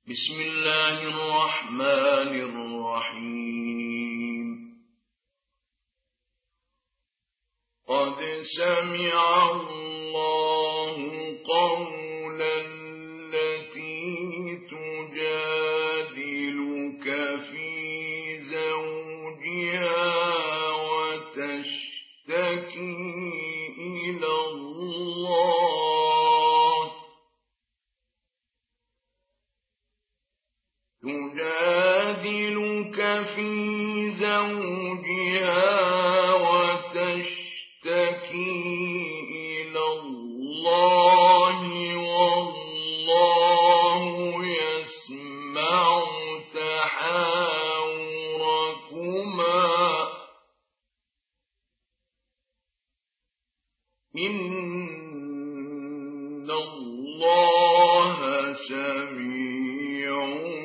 بسم الله الرحمن الرحيم. قد سمع الله قول التي تجادلك في زوجها وتشتكي إلى الله والله يسمع تحاوركما إن الله سميع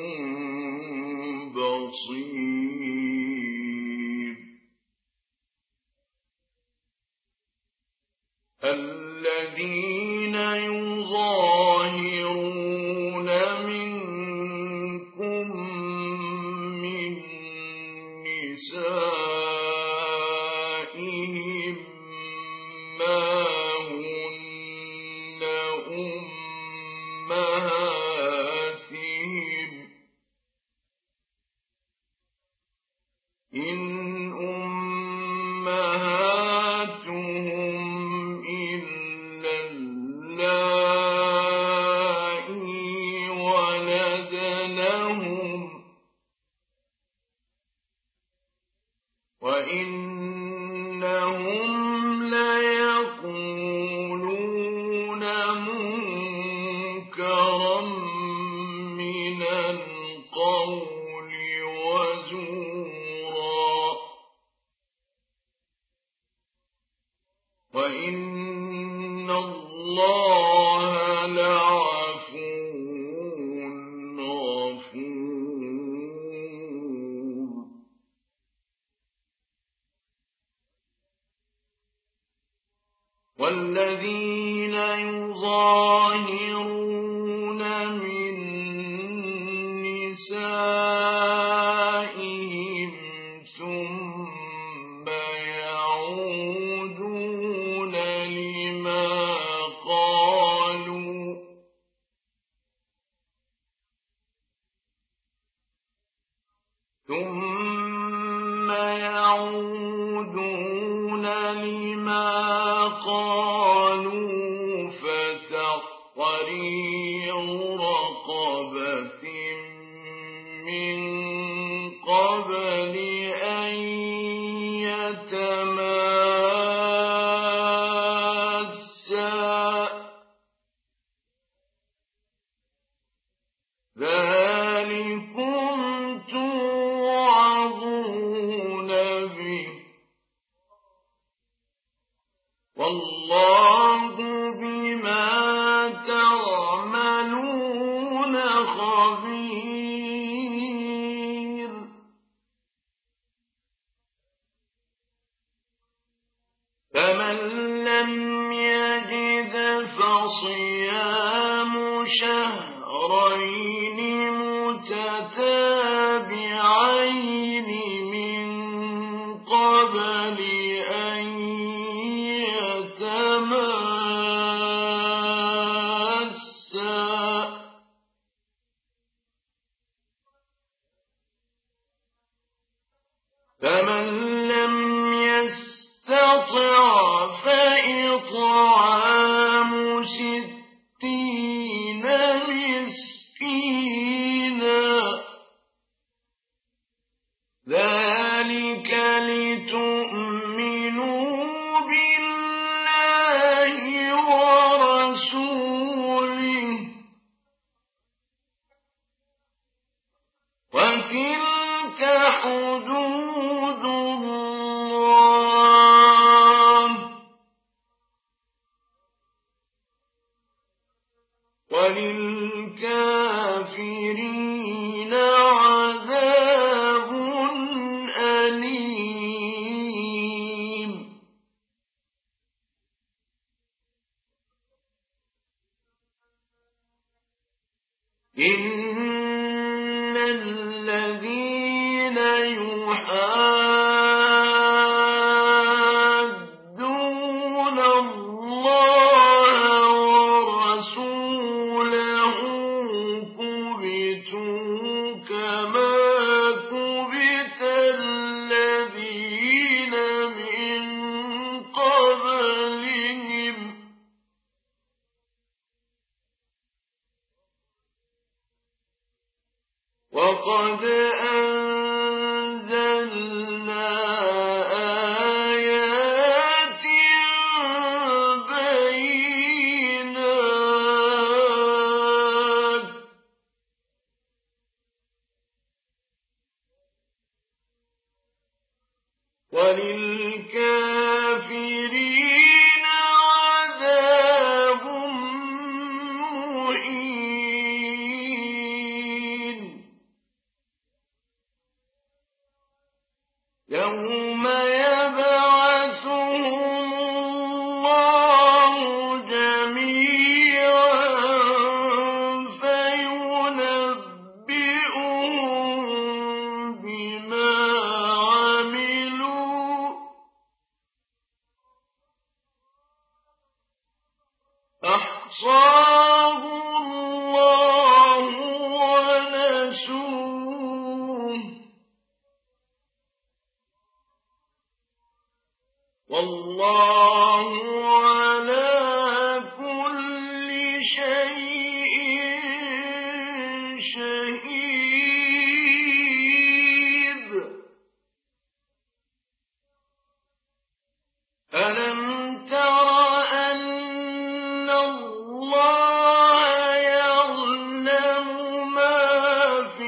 بصير. الذين يظاهرون منكم من نسائهم ما هن أمهاتهم إن أمهاتهم إلا اللائي ولدنهم وإنهم ليقولون منكرا من القول وزورا وإن الله لعفو غفور. والذين يظاهرون من نسائهم ثم يعودون لما قالوا فتحرير رقبة من قبل أن يتماسا ذلكم توعظون به والله بما تعملون خبير. فمن لم يجد فصيام شهرين متتابعين من قبل أن يتماسا فمن لم يستطع فإطعام 60 مسكينا ذلك لتؤمنوا بالله ورسوله وتلك حدود الله وللكافرين عذاب أليم. إن الذين يحادون الله ورسوله كبتوا كما كبت الذين من قبلهم وقد أنزلنا آيات بينات وللكافرين عذاب مهين يوم يبعثهم الله جميعا فينبئهم بما عملوا أحصاه الله ونسوه والله على كل شيء شهيد ألم تر أن الله يعلم ما في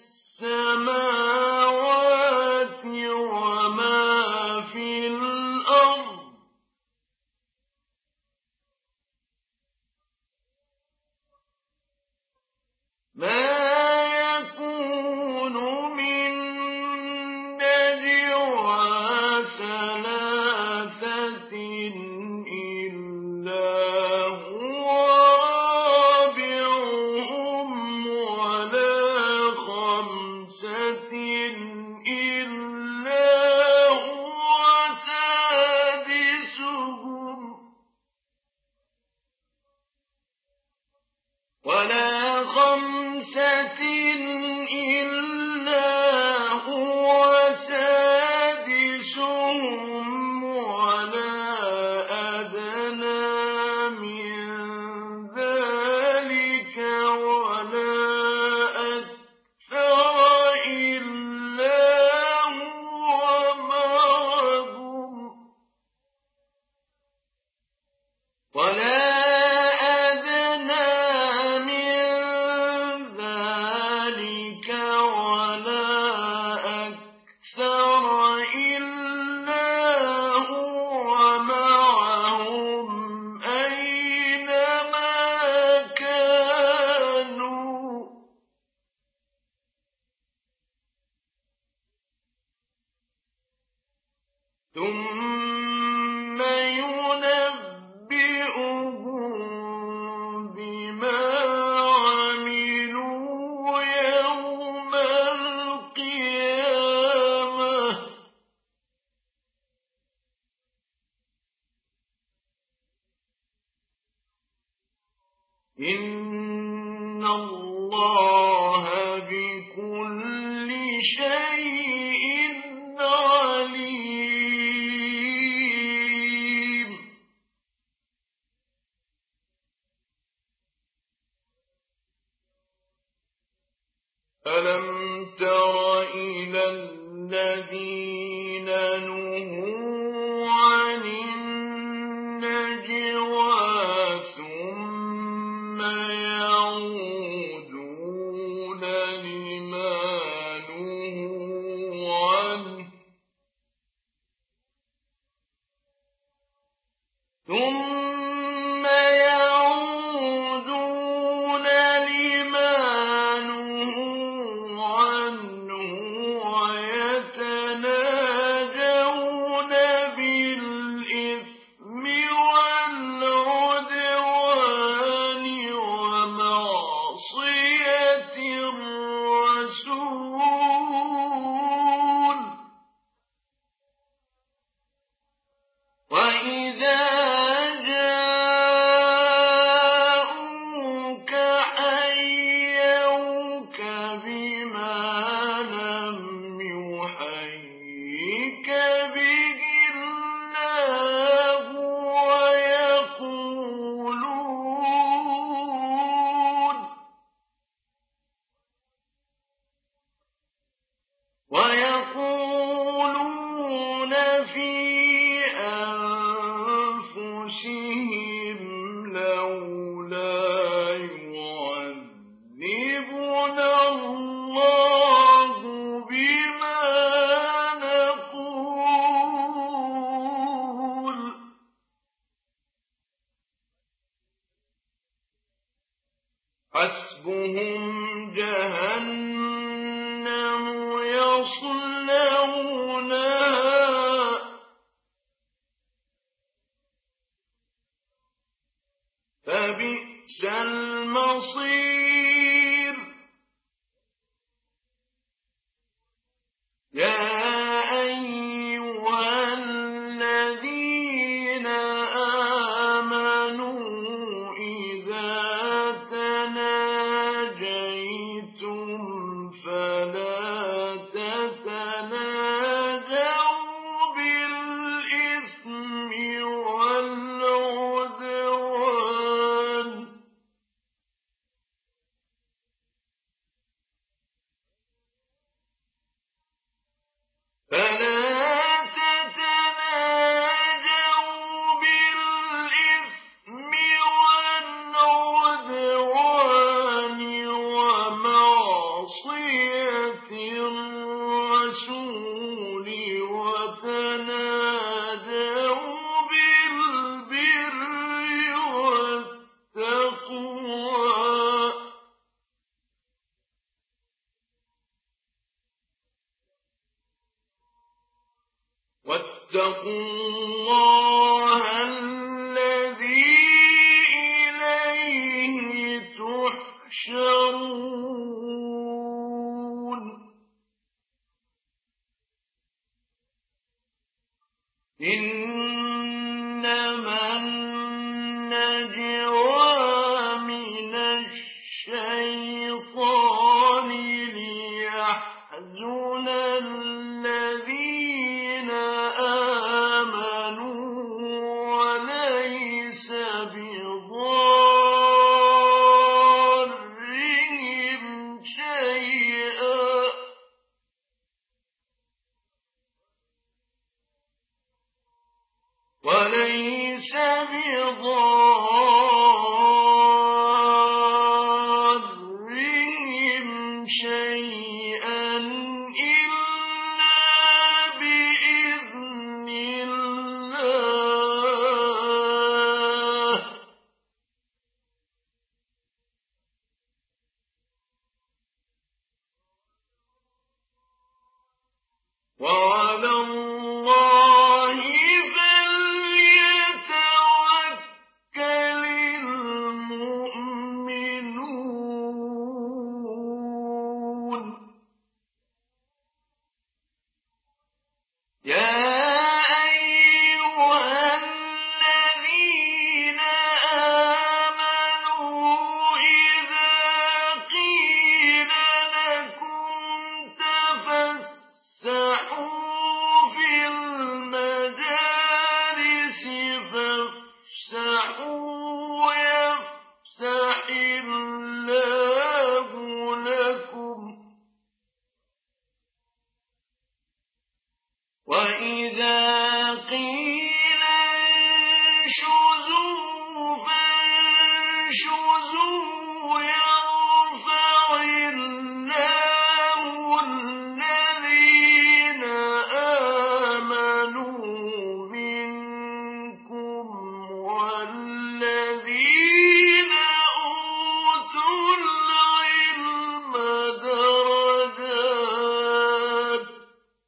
السماوات وما في الأرض ما يكون من نجوى ثلاثة إلا هو رابعهم ولا خمسة إلا هو سادسهم ولا خمسة إلا هو سادسهم ولا أدنى من ذلك ولا أكثر إلا هو معهم ولا أدنى من ذلك ولا أكثر إلا هو معهم أينما كانوا ثم ينبئهم بما عملوا يوم القيامة إن الله بكل شيء عليم ألم تر إلى الذين نهوا عن النجوى ثم يعودون لما نهوا عنه ثم يعودون لما نهوا عنه ويتناجون جَهَنَّمُ يَصْلَوْنَهَا فَبِئْسَ الْمَصِيرُ يَا أَيُّهَا الَّذِينَ آمَنُوا إِذَا تَنَاجَيْتُمْ فَلَا تَتَنَاجَوْا بِالْإِثْمِ وَالْعُدْوَانِ وَمَعْصِيَتِ الرَّسُولِ وَتَنَاجَوْا بِالْبِرِّ وَالتَّقْوَىٰ وَاتَّقُوا اللَّهَ الَّذِي إِلَيْهِ تُحْشَرُونَ إِنَّمَا النَّجْوَىٰ مِنَ الشَّيْطَانِ لِيَحْزُنَ الَّذِينَ آمَنُوا وَلَيْسَ بِضَارِّهِمْ شَيْئًا إِلَّا بِإِذْنِ اللَّهِ وَعَلَى اللَّهِ فَلْيَتَوَكَّلِ الْمُؤْمِنُونَ يَا أَيُّهَا الَّذِينَ آمَنُوا إِذَا قِيلَ لَكُمْ تَفَسَّحُوا فِي الْمَجَالِسِ فَافْسَحُوا يَفْسَحِ اللَّهُ لَكُمْ ۖ وَإِذَا قِيلَ انشُزُوا فَانشُزُوا يَرْفَعِ اللَّهُ الَّذِينَ آمَنُوا مِنكُمْ وَالَّذِينَ أُوتُوا الْعِلْمَ دَرَجَاتٍ ۚ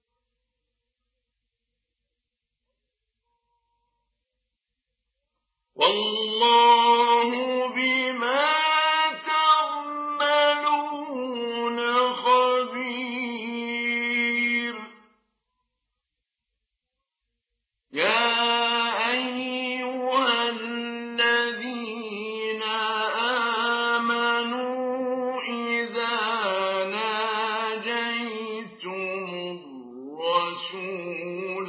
وَاللَّهُ بِمَا تَعْمَلُونَ خَبِيرٌ يَا أَيُّهَا الَّذِينَ آمَنُوا إِذَا نَاجَيْتُمُ الرَّسُولَ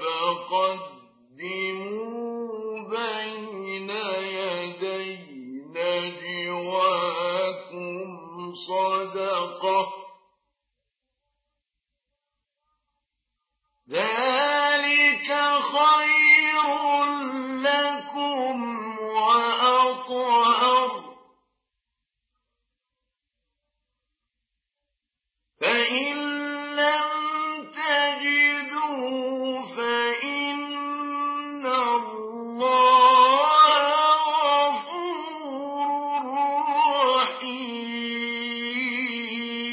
فَقَدِّمُوا بَيْنَ يَدَيْ نَجْوَاكُمْ صَدَقَةً ۚ ذَٰلِكَ خَيْرٌ لَّكُمْ وَأَطْهَرُ ۚ فَإِن لَّمْ تَجِدُوا فَإِنَّ اللَّهَ غَفُورٌ رَّحِيمٌ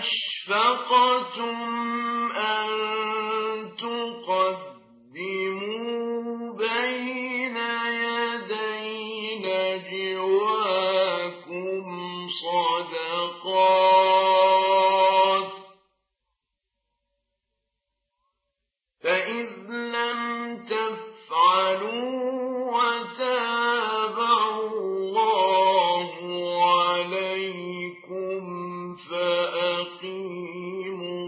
أَشْفَقْتُمْ أَن تُقَدِّمُوا بَيْنَ يَدَيْ نَجْوَاكُمْ صَدَقَاتٍ فَإِذْ لَمْ تَفْعَلُوا وَتَابَ اللَّهُ عَلَيْكُمْ فَأَقِيمُوا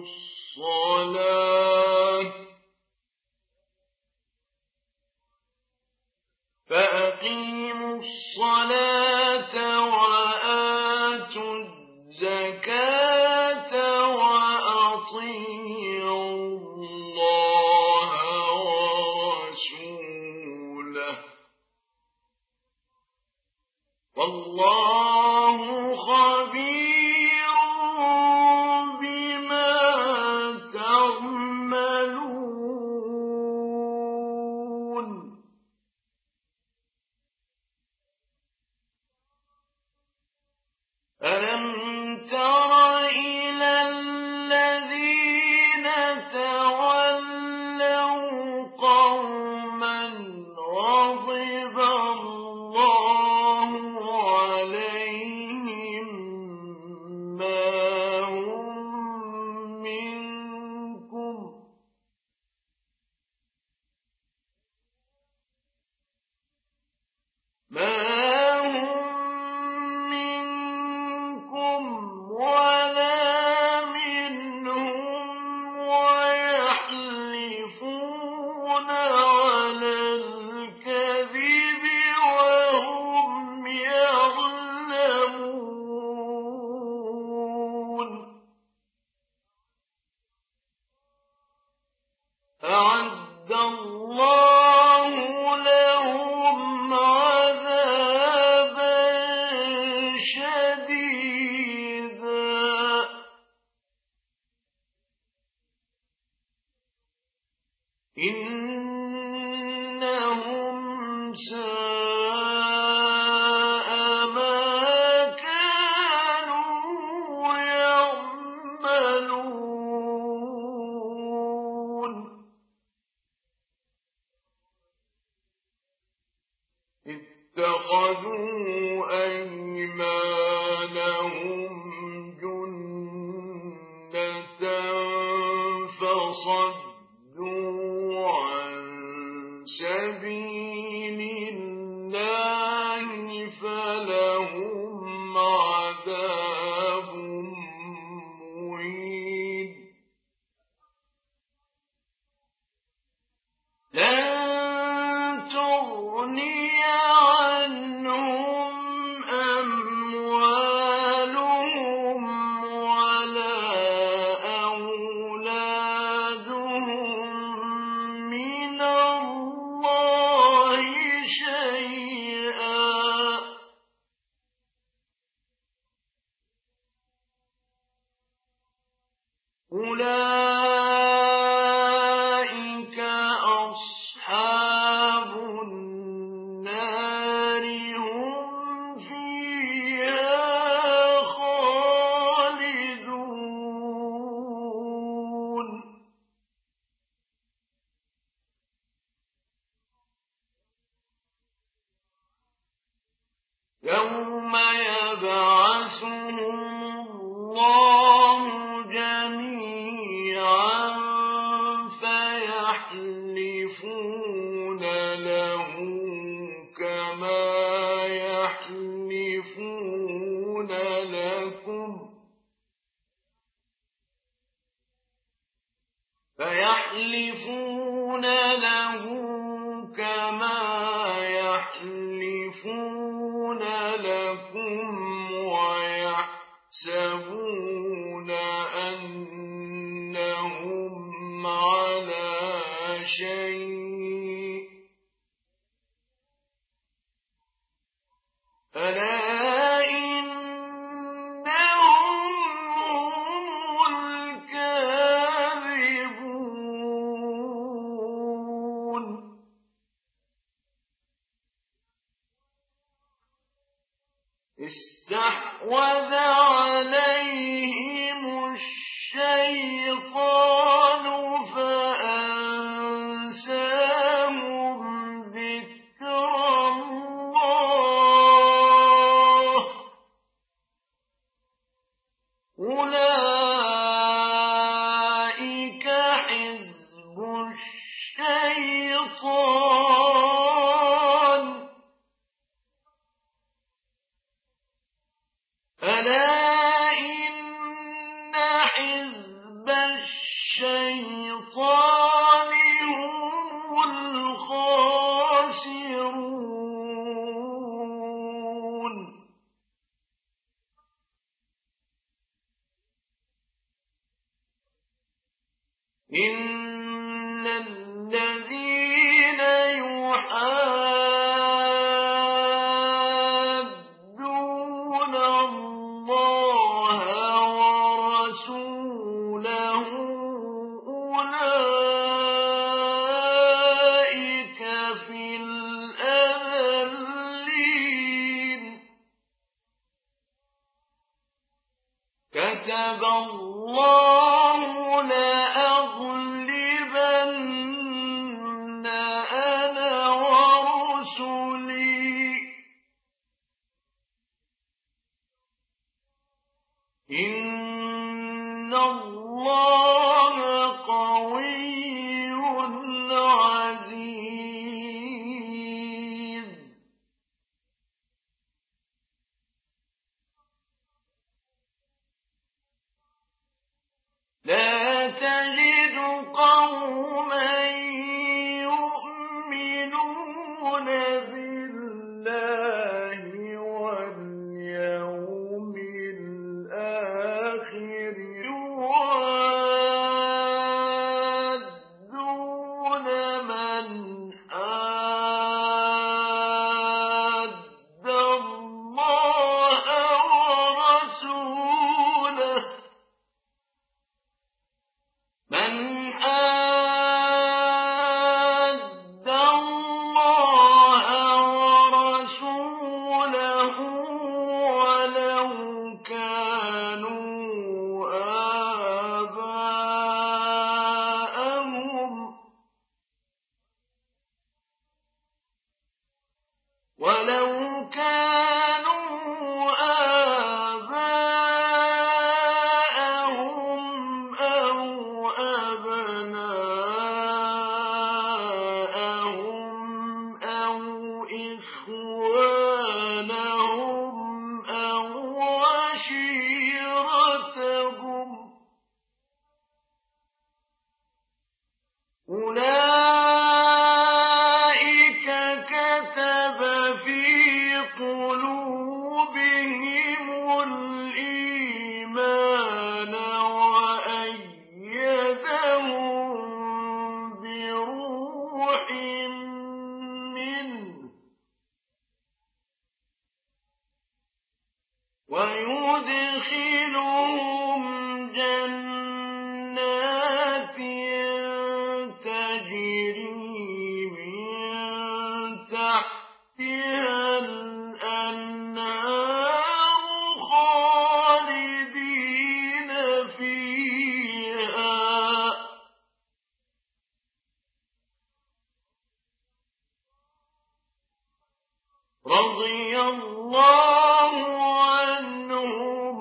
الصَّلَاةَ وَآتُوا الزَّكَاةَ وَأَطِيعُوا اللَّهَ وَرَسُولَهُ ۚ وَاللَّهُ خَبِيرٌ بِمَا تَعْمَلُونَ أَلَمْ تَرَ إِلَى الَّذِينَ تَوَلَّوْا قَوْمًا غَضِبَ اللَّهُ عَلَيْهِم مَّا هُم مِّنكُمْ وَلَا مِنْهُمْ وَيَحْلِفُونَ عَلَى الْكَذِبِ وَهُمْ يَعْلَمُونَ أَعَدَّ اللَّهُ لَهُمْ عَذَابًا شَدِيدًا إِنَّهُمْ سَاءَ مَا كَانُوا يَعْمَلُونَ اتَّخَذُوا أَيْمَانَهُمْ جُنَّةً فَصَدُّوا عَن سَبِيلِ اللَّهِ فَلَهُمْ عَذَابٌ مُّهِينٌ لَن تُغْنِيَ عَنْهُمْ أَمْوَالُهُمْ وَلَا أَوْلَادُهُم مِّنَ اللَّهِ شَيْئًا ۚ أُولَٰئِكَ أَصْحَابُ النَّارِ هُمْ فِيهَا خَالِدُونَ يَوْمَ يَبْعَثُهُمُ اللَّهُ جَمِيعًا فَيَحْلِفُونَ لَهُ كَمَا يَحْلِفُونَ لَكُمْ وَيَحْسَبُونَ أَنَّهُمْ عَلَىٰ شَيْءٍ ۚ أَلَا إِنَّهُمْ هُمُ الْكَاذِبُونَ اسْتَحْوَذَ عَلَيْهِمُ ألا إن حزب الشيطان هم الخاسرون إن الذين يحادون الله ورسوله أولئك في الأذلين كتب الله لأغلبن أنا ورسلي إن الله قوي عزيز لا تجد قوما يؤمنون بالله واليوم الآخر يوادون من حاد الله ورسوله من حاد الله ورسوله ولو كانوا آباءهم أو أبناءهم أو إخوانهم أو عشيرتهم أولئك كتب في قلوبهم الإيمان وأيدهم بروح منه ويدخلهم جنات تجري من تحتها الأنهار خالدين فيها رضي الله عنهم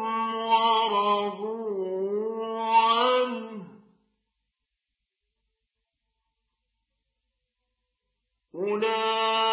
ورضوا عنه أولئك